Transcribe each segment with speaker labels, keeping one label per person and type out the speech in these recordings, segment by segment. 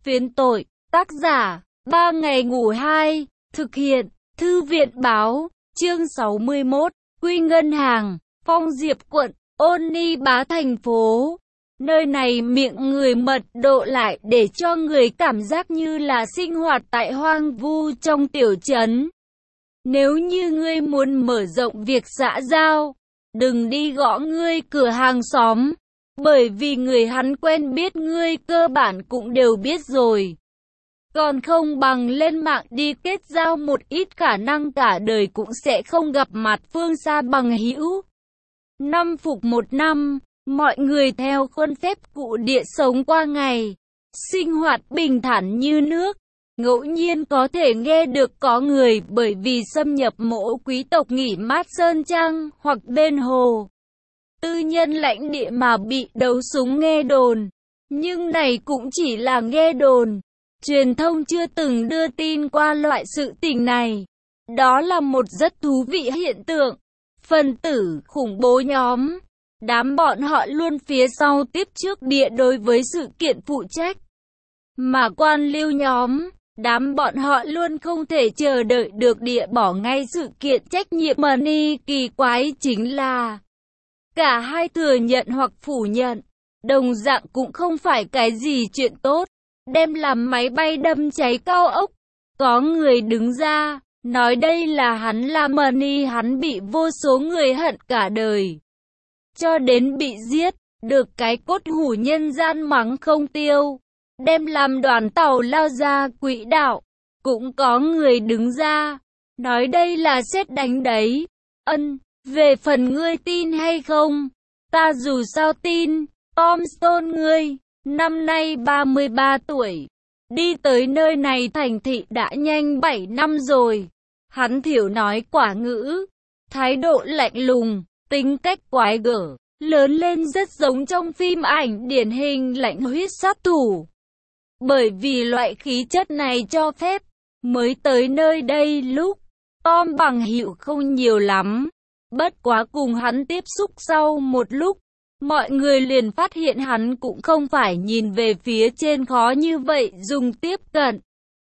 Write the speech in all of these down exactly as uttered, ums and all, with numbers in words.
Speaker 1: Phiến tội, tác giả, ba ngày ngủ hai, thực hiện, Thư viện báo, chương sáu mươi mốt, Quy Ngân Hàng, Phong Diệp quận, Ôn Ni Bá thành phố. Nơi này miệng người mật độ lại để cho người cảm giác như là sinh hoạt tại hoang vu trong tiểu trấn. Nếu như ngươi muốn mở rộng việc xã giao, đừng đi gõ ngươi cửa hàng xóm, bởi vì người hắn quen biết ngươi cơ bản cũng đều biết rồi. Còn không bằng lên mạng đi kết giao một ít, khả năng cả đời cũng sẽ không gặp mặt phương xa bằng hữu. Năm phục một năm, mọi người theo khuôn phép cụ địa sống qua ngày, sinh hoạt bình thản như nước. Ngẫu nhiên có thể nghe được có người bởi vì xâm nhập mộ quý tộc nghỉ mát sơn trang hoặc bên hồ tư nhân lãnh địa mà bị đấu súng nghe đồn. Nhưng này cũng chỉ là nghe đồn. Truyền thông chưa từng đưa tin qua loại sự tình này. Đó là một rất thú vị hiện tượng. Phần tử khủng bố nhóm, đám bọn họ luôn phía sau tiếp trước địa đối với sự kiện phụ trách. Mà quan liêu nhóm, đám bọn họ luôn không thể chờ đợi được địa bỏ ngay sự kiện trách nhiệm. Mà ni kỳ quái chính là cả hai thừa nhận hoặc phủ nhận, đồng dạng cũng không phải cái gì chuyện tốt. Đem làm máy bay đâm cháy cao ốc, có người đứng ra nói đây là hắn là Money, hắn bị vô số người hận cả đời, cho đến bị giết, được cái cốt hủ nhân gian mắng không tiêu. Đem làm đoàn tàu lao ra quỹ đạo, cũng có người đứng ra nói đây là sét đánh đấy. Ân, về phần ngươi tin hay không, ta dù sao tin. Tom Stone ngươi, năm nay ba mươi ba tuổi, đi tới nơi này thành thị đã nhanh bảy năm rồi. Hắn thiểu nói quả ngữ, thái độ lạnh lùng, tính cách quái gở, lớn lên rất giống trong phim ảnh điển hình lạnh huyết sát thủ. Bởi vì loại khí chất này cho phép, mới tới nơi đây lúc Tom bằng hữu không nhiều lắm. Bất quá cùng hắn tiếp xúc sau một lúc, mọi người liền phát hiện hắn cũng không phải nhìn về phía trên khó như vậy dùng tiếp cận.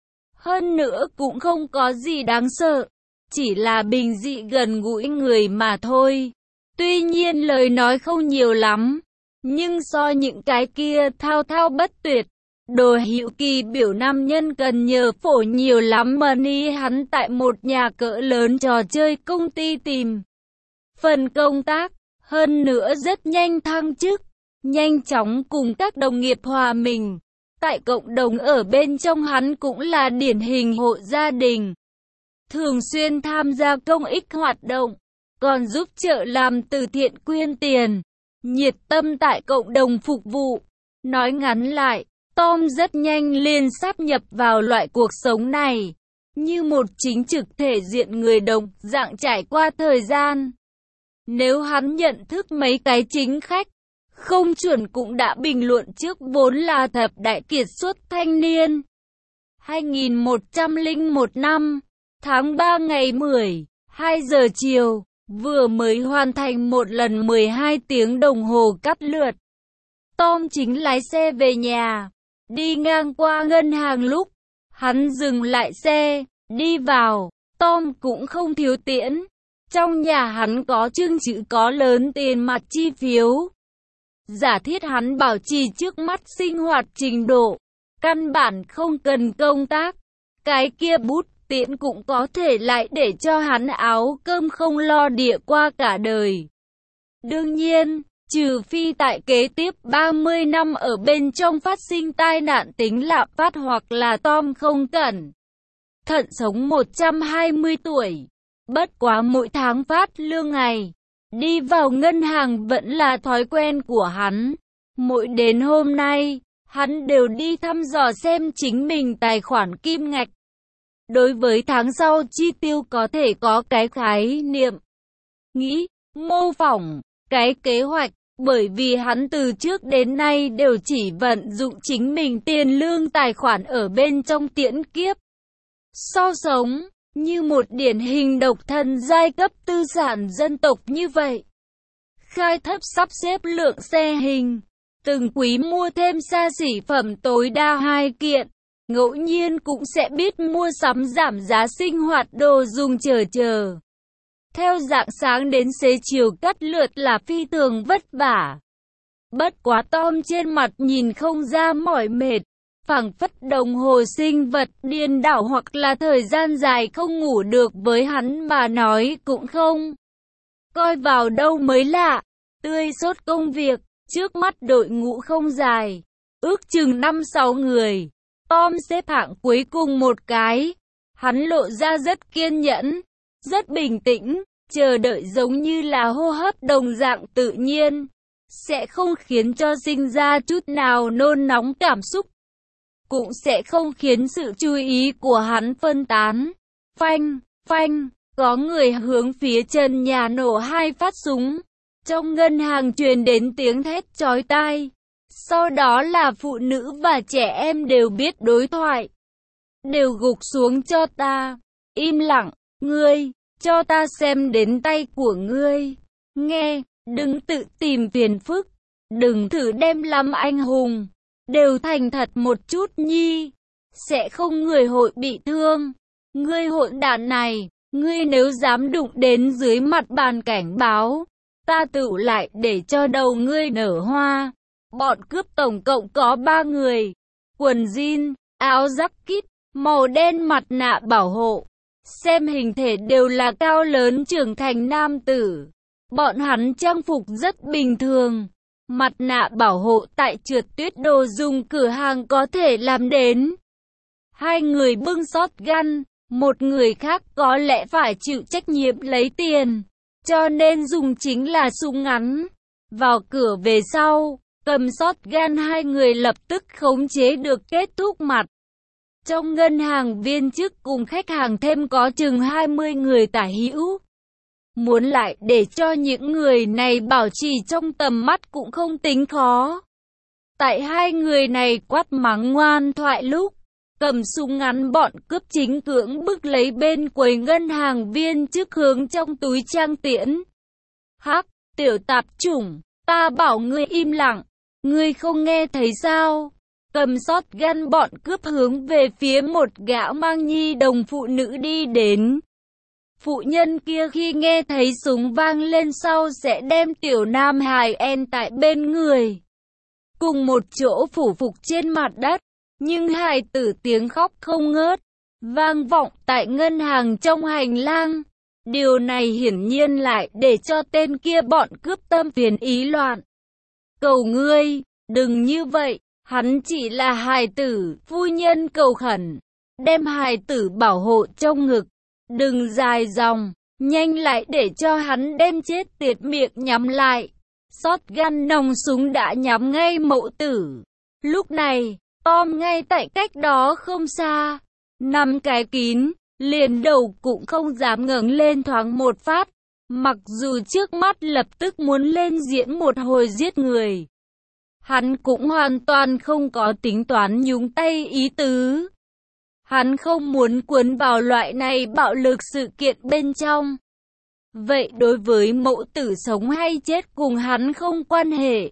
Speaker 1: Hơn nữa cũng không có gì đáng sợ, chỉ là bình dị gần gũi người mà thôi. Tuy nhiên lời nói không nhiều lắm, nhưng so những cái kia thao thao bất tuyệt, đồ hữu kỳ biểu nam nhân cần nhờ phổ nhiều lắm. Money hắn tại một nhà cỡ lớn trò chơi công ty tìm phần công tác, hơn nữa rất nhanh thăng chức, nhanh chóng cùng các đồng nghiệp hòa mình. Tại cộng đồng ở bên trong hắn cũng là điển hình hộ gia đình, thường xuyên tham gia công ích hoạt động, còn giúp chợ làm từ thiện quyên tiền, nhiệt tâm tại cộng đồng phục vụ. Nói ngắn lại, Tom rất nhanh liền sáp nhập vào loại cuộc sống này, như một chính trực thể diện người đồng dạng trải qua thời gian. Nếu hắn nhận thức mấy cái chính khách, không chuẩn cũng đã bình luận trước vốn là thập đại kiệt xuất thanh niên. hai nghìn một trăm lẻ một năm, tháng ba ngày mười hai giờ chiều, vừa mới hoàn thành một lần mười hai tiếng đồng hồ cắt lượt. Tom chính lái xe về nhà, đi ngang qua ngân hàng lúc, hắn dừng lại xe, đi vào. Tom cũng không thiếu tiễn. Trong nhà hắn có chương chữ có lớn tiền mặt chi phiếu. Giả thiết hắn bảo trì trước mắt sinh hoạt trình độ, căn bản không cần công tác. Cái kia bút tiễn cũng có thể lại để cho hắn áo cơm không lo địa qua cả đời. Đương nhiên, trừ phi tại kế tiếp ba mươi năm ở bên trong phát sinh tai nạn tính lạm phát hoặc là Tom không cẩn thận sống một trăm hai mươi tuổi. Bất quá mỗi tháng phát lương ngày, đi vào ngân hàng vẫn là thói quen của hắn. Mỗi đến hôm nay, hắn đều đi thăm dò xem chính mình tài khoản kim ngạch. Đối với tháng sau chi tiêu có thể có cái khái niệm, nghĩ, mô phỏng, cái kế hoạch. Bởi vì hắn từ trước đến nay đều chỉ vận dụng chính mình tiền lương tài khoản ở bên trong tiễn kiếp. So sống như một điển hình độc thân giai cấp tư sản dân tộc như vậy. Khai thấp sắp xếp lượng xe hình, từng quý mua thêm xa xỉ phẩm tối đa hai kiện, ngẫu nhiên cũng sẽ biết mua sắm giảm giá sinh hoạt đồ dùng chờ chờ. Theo rạng sáng đến xế chiều cắt lượt là phi thường vất vả. Bất quá Tom trên mặt nhìn không ra mỏi mệt, phảng phất đồng hồ sinh vật điên đảo hoặc là thời gian dài không ngủ được với hắn mà nói cũng không coi vào đâu mới lạ. Tươi sốt công việc, trước mắt đội ngũ không dài, ước chừng năm sáu người. Tom xếp hạng cuối cùng một cái. Hắn lộ ra rất kiên nhẫn, rất bình tĩnh, chờ đợi giống như là hô hấp đồng dạng tự nhiên, sẽ không khiến cho sinh ra chút nào nôn nóng cảm xúc, cũng sẽ không khiến sự chú ý của hắn phân tán. Phanh, phanh, có người hướng phía chân nhà nổ hai phát súng. Trong ngân hàng truyền đến tiếng thét chói tai. Sau đó là phụ nữ và trẻ em đều biết đối thoại. Đều gục xuống cho ta. Im lặng, ngươi, cho ta xem đến tay của ngươi. Nghe, đừng tự tìm phiền phức. Đừng thử đem làm anh hùng. Đều thành thật một chút nhi. Sẽ không người hội bị thương. Ngươi hỗn đản này, ngươi nếu dám đụng đến dưới mặt bàn cảnh báo, ta tự lại để cho đầu ngươi nở hoa. Bọn cướp tổng cộng có ba người. Quần jean, áo jacket, màu đen, mặt nạ bảo hộ. Xem hình thể đều là cao lớn trưởng thành nam tử. Bọn hắn trang phục rất bình thường. Mặt nạ bảo hộ tại trượt tuyết đồ dùng cửa hàng có thể làm đến. Hai người bưng shotgun, một người khác có lẽ phải chịu trách nhiệm lấy tiền, cho nên dùng chính là súng ngắn. Vào cửa về sau, cầm shotgun hai người lập tức khống chế được kết thúc mặt. Trong ngân hàng viên chức cùng khách hàng thêm có chừng hai mươi người tả hữu. Muốn lại để cho những người này bảo trì trong tầm mắt cũng không tính khó. Tại hai người này quát mắng ngoan thoại lúc, cầm súng ngắn bọn cướp chính cưỡng bức lấy bên quầy ngân hàng viên chức hướng trong túi trang tiễn. Hắc, tiểu tạp chủng, ta bảo ngươi im lặng, ngươi không nghe thấy sao? Cầm shotgun bọn cướp hướng về phía một gã mang nhi đồng phụ nữ đi đến. Phụ nhân kia khi nghe thấy súng vang lên sau sẽ đem tiểu nam hài en tại bên người, cùng một chỗ phủ phục trên mặt đất. Nhưng hài tử tiếng khóc không ngớt, vang vọng tại ngân hàng trong hành lang. Điều này hiển nhiên lại để cho tên kia bọn cướp tâm phiền ý loạn. Cầu ngươi, đừng như vậy, hắn chỉ là hài tử, phu nhân cầu khẩn. Đem hài tử bảo hộ trong ngực, đừng dài dòng, nhanh lại để cho hắn đem chết tiệt miệng nhắm lại. Shotgun nòng súng đã nhắm ngay mẫu tử. Lúc này, Tom ngay tại cách đó không xa, nằm cái kín, liền đầu cũng không dám ngẩng lên thoáng một phát, mặc dù trước mắt lập tức muốn lên diễn một hồi giết người. Hắn cũng hoàn toàn không có tính toán nhúng tay ý tứ. Hắn không muốn cuốn vào loại này bạo lực sự kiện bên trong. Vậy đối với mẫu tử sống hay chết cùng hắn không quan hệ.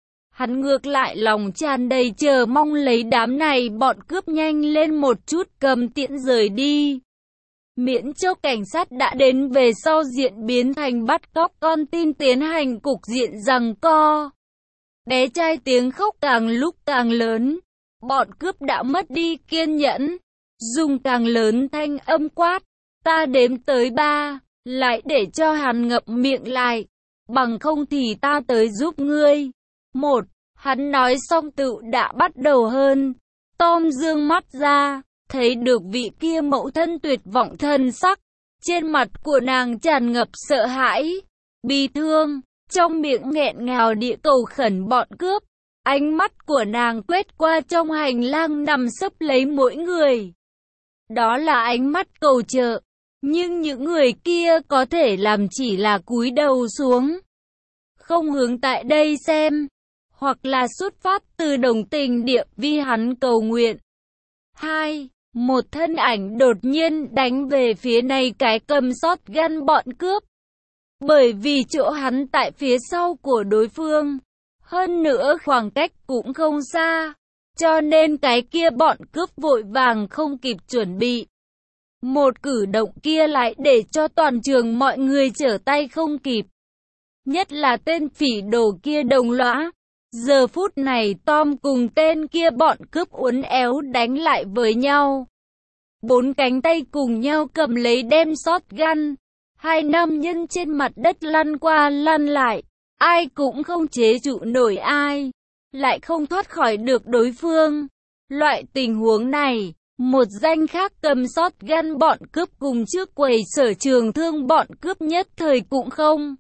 Speaker 1: Hắn ngược lại lòng tràn đầy chờ mong lấy đám này bọn cướp nhanh lên một chút cầm tiễn rời đi. Miễn cho cảnh sát đã đến về sau diễn biến thành bắt cóc con tin tiến hành cục diện giằng co. Bé trai tiếng khóc càng lúc càng lớn. Bọn cướp đã mất đi kiên nhẫn. Dùng càng lớn thanh âm quát. Ta đếm tới ba, lại để cho hắn ngậm miệng lại. Bằng không thì ta tới giúp ngươi. Một, hắn nói xong tự đã bắt đầu hơn. Tom dương mắt ra, thấy được vị kia mẫu thân tuyệt vọng thân sắc. Trên mặt của nàng tràn ngập sợ hãi, bi thương, trong miệng nghẹn ngào địa cầu khẩn bọn cướp. Ánh mắt của nàng quét qua trong hành lang nằm sấp lấy mỗi người. Đó là ánh mắt cầu trợ, nhưng những người kia có thể làm chỉ là cúi đầu xuống, không hướng tại đây xem, hoặc là xuất phát từ đồng tình địa vi hắn cầu nguyện. Hai, một thân ảnh đột nhiên đánh về phía này cái cầm shotgun bọn cướp. Bởi vì chỗ hắn tại phía sau của đối phương, hơn nữa khoảng cách cũng không xa, cho nên cái kia bọn cướp vội vàng không kịp chuẩn bị. Một cử động kia lại để cho toàn trường mọi người trở tay không kịp. Nhất là tên phỉ đồ kia đồng lõa. Giờ phút này Tom cùng tên kia bọn cướp uốn éo đánh lại với nhau. Bốn cánh tay cùng nhau cầm lấy đem shotgun. Hai nam nhân trên mặt đất lăn qua lăn lại. Ai cũng không chế trụ nổi ai. Lại không thoát khỏi được đối phương. Loại tình huống này, một danh khác cầm shotgun bọn cướp cùng trước quầy sở trường thương bọn cướp nhất thời cũng không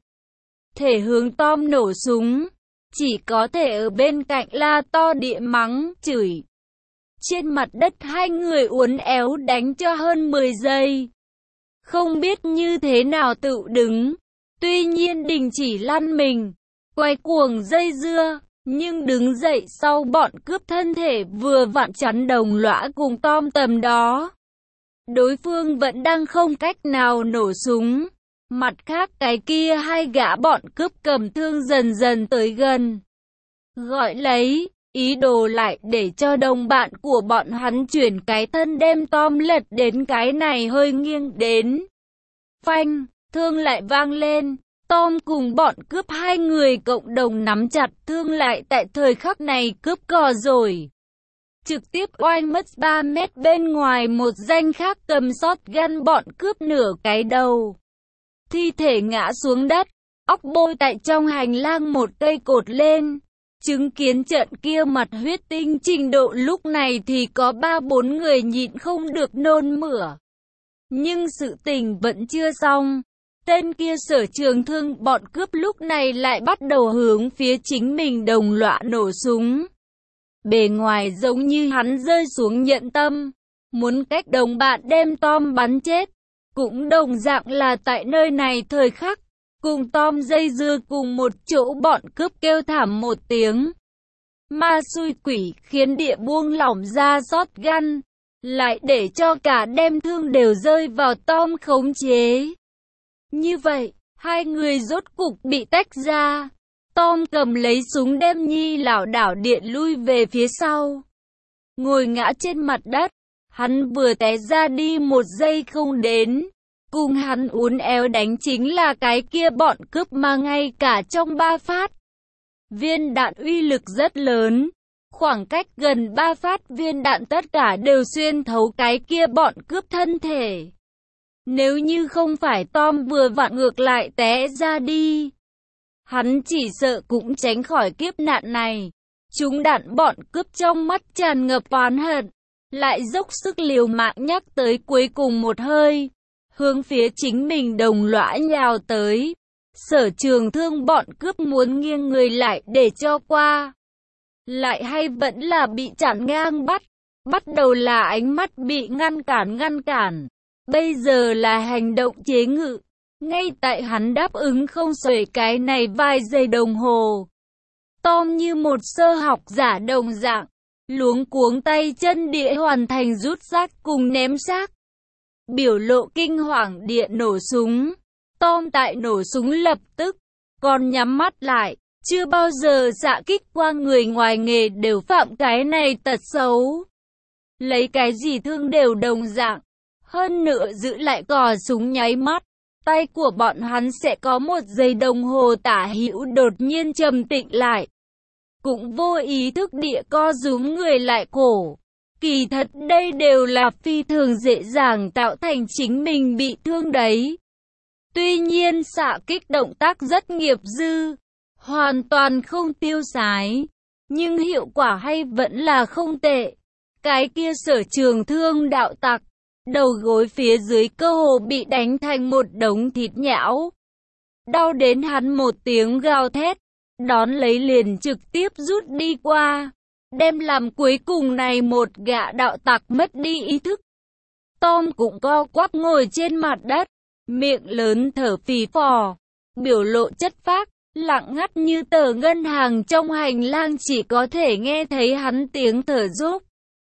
Speaker 1: thể hướng Tom nổ súng. Chỉ có thể ở bên cạnh la to địa mắng, chửi. Trên mặt đất hai người uốn éo đánh cho hơn mười giây. Không biết như thế nào tự đứng. Tuy nhiên đình chỉ lăn mình, quay cuồng dây dưa. Nhưng đứng dậy sau bọn cướp thân thể vừa vặn chắn đồng lõa cùng Tom tầm đó. Đối phương vẫn đang không cách nào nổ súng. Mặt khác cái kia hai gã bọn cướp cầm thương dần dần tới gần. Gọi lấy, ý đồ lại để cho đồng bạn của bọn hắn chuyển cái thân đem Tom lật đến cái này hơi nghiêng đến. Phanh, thương lại vang lên. Tom cùng bọn cướp hai người cộng đồng nắm chặt thương lại tại thời khắc này cướp cò rồi. Trực tiếp oanh mất ba mét bên ngoài một danh khác cầm shotgun bọn cướp nửa cái đầu. Thi thể ngã xuống đất, óc bôi tại trong hành lang một cây cột lên. Chứng kiến trận kia mặt huyết tinh trình độ lúc này thì có ba bốn người nhịn không được nôn mửa. Nhưng sự tình vẫn chưa xong. Tên kia sở trường thương bọn cướp lúc này lại bắt đầu hướng phía chính mình đồng loạt nổ súng. Bề ngoài giống như hắn rơi xuống nhận tâm, muốn cách đồng bạn đem Tom bắn chết. Cũng đồng dạng là tại nơi này thời khắc, cùng Tom dây dưa cùng một chỗ bọn cướp kêu thảm một tiếng. Ma xui quỷ khiến địa buông lỏng ra shotgun, lại để cho cả đem thương đều rơi vào Tom khống chế. Như vậy, hai người rốt cục bị tách ra. Tom cầm lấy súng đem nhi lảo đảo điện lui về phía sau. Ngồi ngã trên mặt đất, hắn vừa té ra đi một giây không đến. Cùng hắn uốn éo đánh chính là cái kia bọn cướp mà ngay cả trong ba phát. Viên đạn uy lực rất lớn. Khoảng cách gần ba phát viên đạn tất cả đều xuyên thấu cái kia bọn cướp thân thể. Nếu như không phải Tom vừa vặn ngược lại té ra đi, hắn chỉ sợ cũng tránh khỏi kiếp nạn này. Chúng đạn bọn cướp trong mắt tràn ngập oán hận, lại dốc sức liều mạng nhắc tới cuối cùng một hơi, hướng phía chính mình đồng lõa nhào tới. Sở trường thương bọn cướp muốn nghiêng người lại để cho qua, lại hay vẫn là bị chặn ngang bắt. Bắt đầu là ánh mắt bị ngăn cản ngăn cản. Bây giờ là hành động chế ngự. Ngay tại hắn đáp ứng không xuể cái này vài giây đồng hồ, Tom như một sơ học giả đồng dạng, luống cuống tay chân địa hoàn thành rút xác cùng ném xác. Biểu lộ kinh hoàng địa nổ súng. Tom tại nổ súng lập tức, còn nhắm mắt lại. Chưa bao giờ xạ kích qua người ngoài nghề đều phạm cái này tật xấu. Lấy cái gì thương đều đồng dạng. Hơn nữa giữ lại cò súng nháy mắt. Tay của bọn hắn sẽ có một giây đồng hồ tả hữu đột nhiên trầm tĩnh lại. Cũng vô ý thức địa co rúm người lại cổ. Kỳ thật đây đều là phi thường dễ dàng tạo thành chính mình bị thương đấy. Tuy nhiên xạ kích động tác rất nghiệp dư, hoàn toàn không tiêu sái, nhưng hiệu quả hay vẫn là không tệ. Cái kia sở trường thương đạo tặc, đầu gối phía dưới cơ hồ bị đánh thành một đống thịt nhão. Đau đến hắn một tiếng gào thét, đón lấy liền trực tiếp rút đi qua, đem làm cuối cùng này một gã đạo tặc mất đi ý thức. Tom cũng co quắp ngồi trên mặt đất, miệng lớn thở phì phò, biểu lộ chất phác, lặng ngắt như tờ ngân hàng. Trong hành lang chỉ có thể nghe thấy hắn tiếng thở dốc.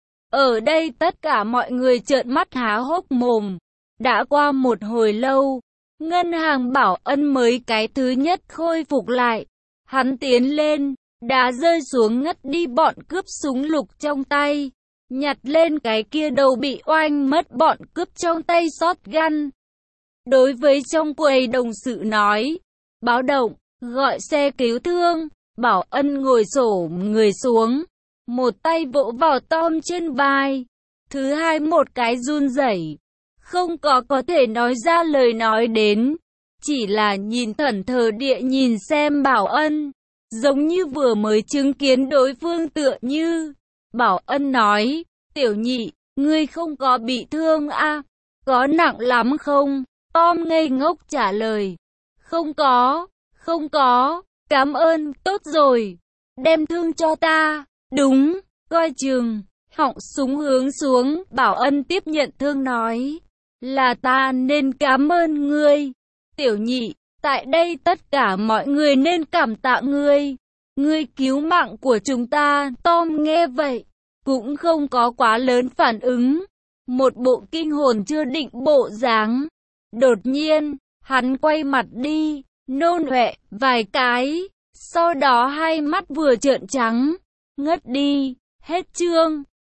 Speaker 1: Ở đây tất cả mọi người trợn mắt há hốc mồm. Đã qua một hồi lâu, ngân hàng bảo ân mới cái thứ nhất khôi phục lại. Hắn tiến lên, đá rơi xuống ngất đi. Bọn cướp súng lục trong tay, nhặt lên cái kia đầu bị oanh mất. Bọn cướp trong tay shotgun. Đối với trong quầy đồng sự nói, báo động, gọi xe cứu thương. Bảo Ân ngồi xổm người xuống, một tay vỗ vào Tom trên vai, thứ hai một cái run rẩy, không có có thể nói ra lời nói đến, chỉ là nhìn thẫn thờ địa nhìn xem Bảo Ân, giống như vừa mới chứng kiến đối phương tựa như. Bảo Ân nói, tiểu nhị, ngươi không có bị thương à? Có nặng lắm không? Tom ngây ngốc trả lời, không có, không có, cảm ơn, tốt rồi, đem thương cho ta, đúng, coi chừng, họng súng hướng xuống. Bảo Ân tiếp nhận thương nói, là ta nên cảm ơn ngươi, tiểu nhị, tại đây tất cả mọi người nên cảm tạ ngươi, ngươi cứu mạng của chúng ta. Tom nghe vậy, cũng không có quá lớn phản ứng, một bộ kinh hồn chưa định bộ dáng. Đột nhiên, hắn quay mặt đi, nôn ọe vài cái, sau đó hai mắt vừa trợn trắng, ngất đi. Hết chương.